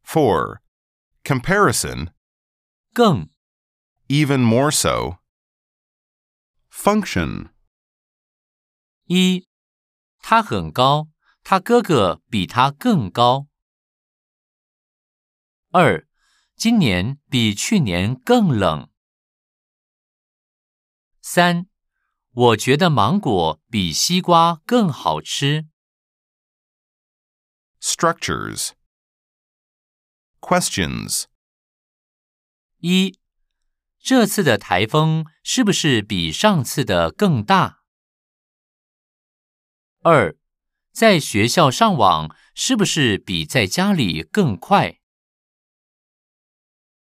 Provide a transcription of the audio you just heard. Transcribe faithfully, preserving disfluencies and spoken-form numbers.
four. Comparison, 更 even more so. Function, 一，他很高，他哥哥比他更高。二，今年比去年更冷。三，我觉得芒果比西瓜更好吃。 structures. Questions, 一，这次的台风是不是比上次的更大？二，在学校上网是不是比在家里更快？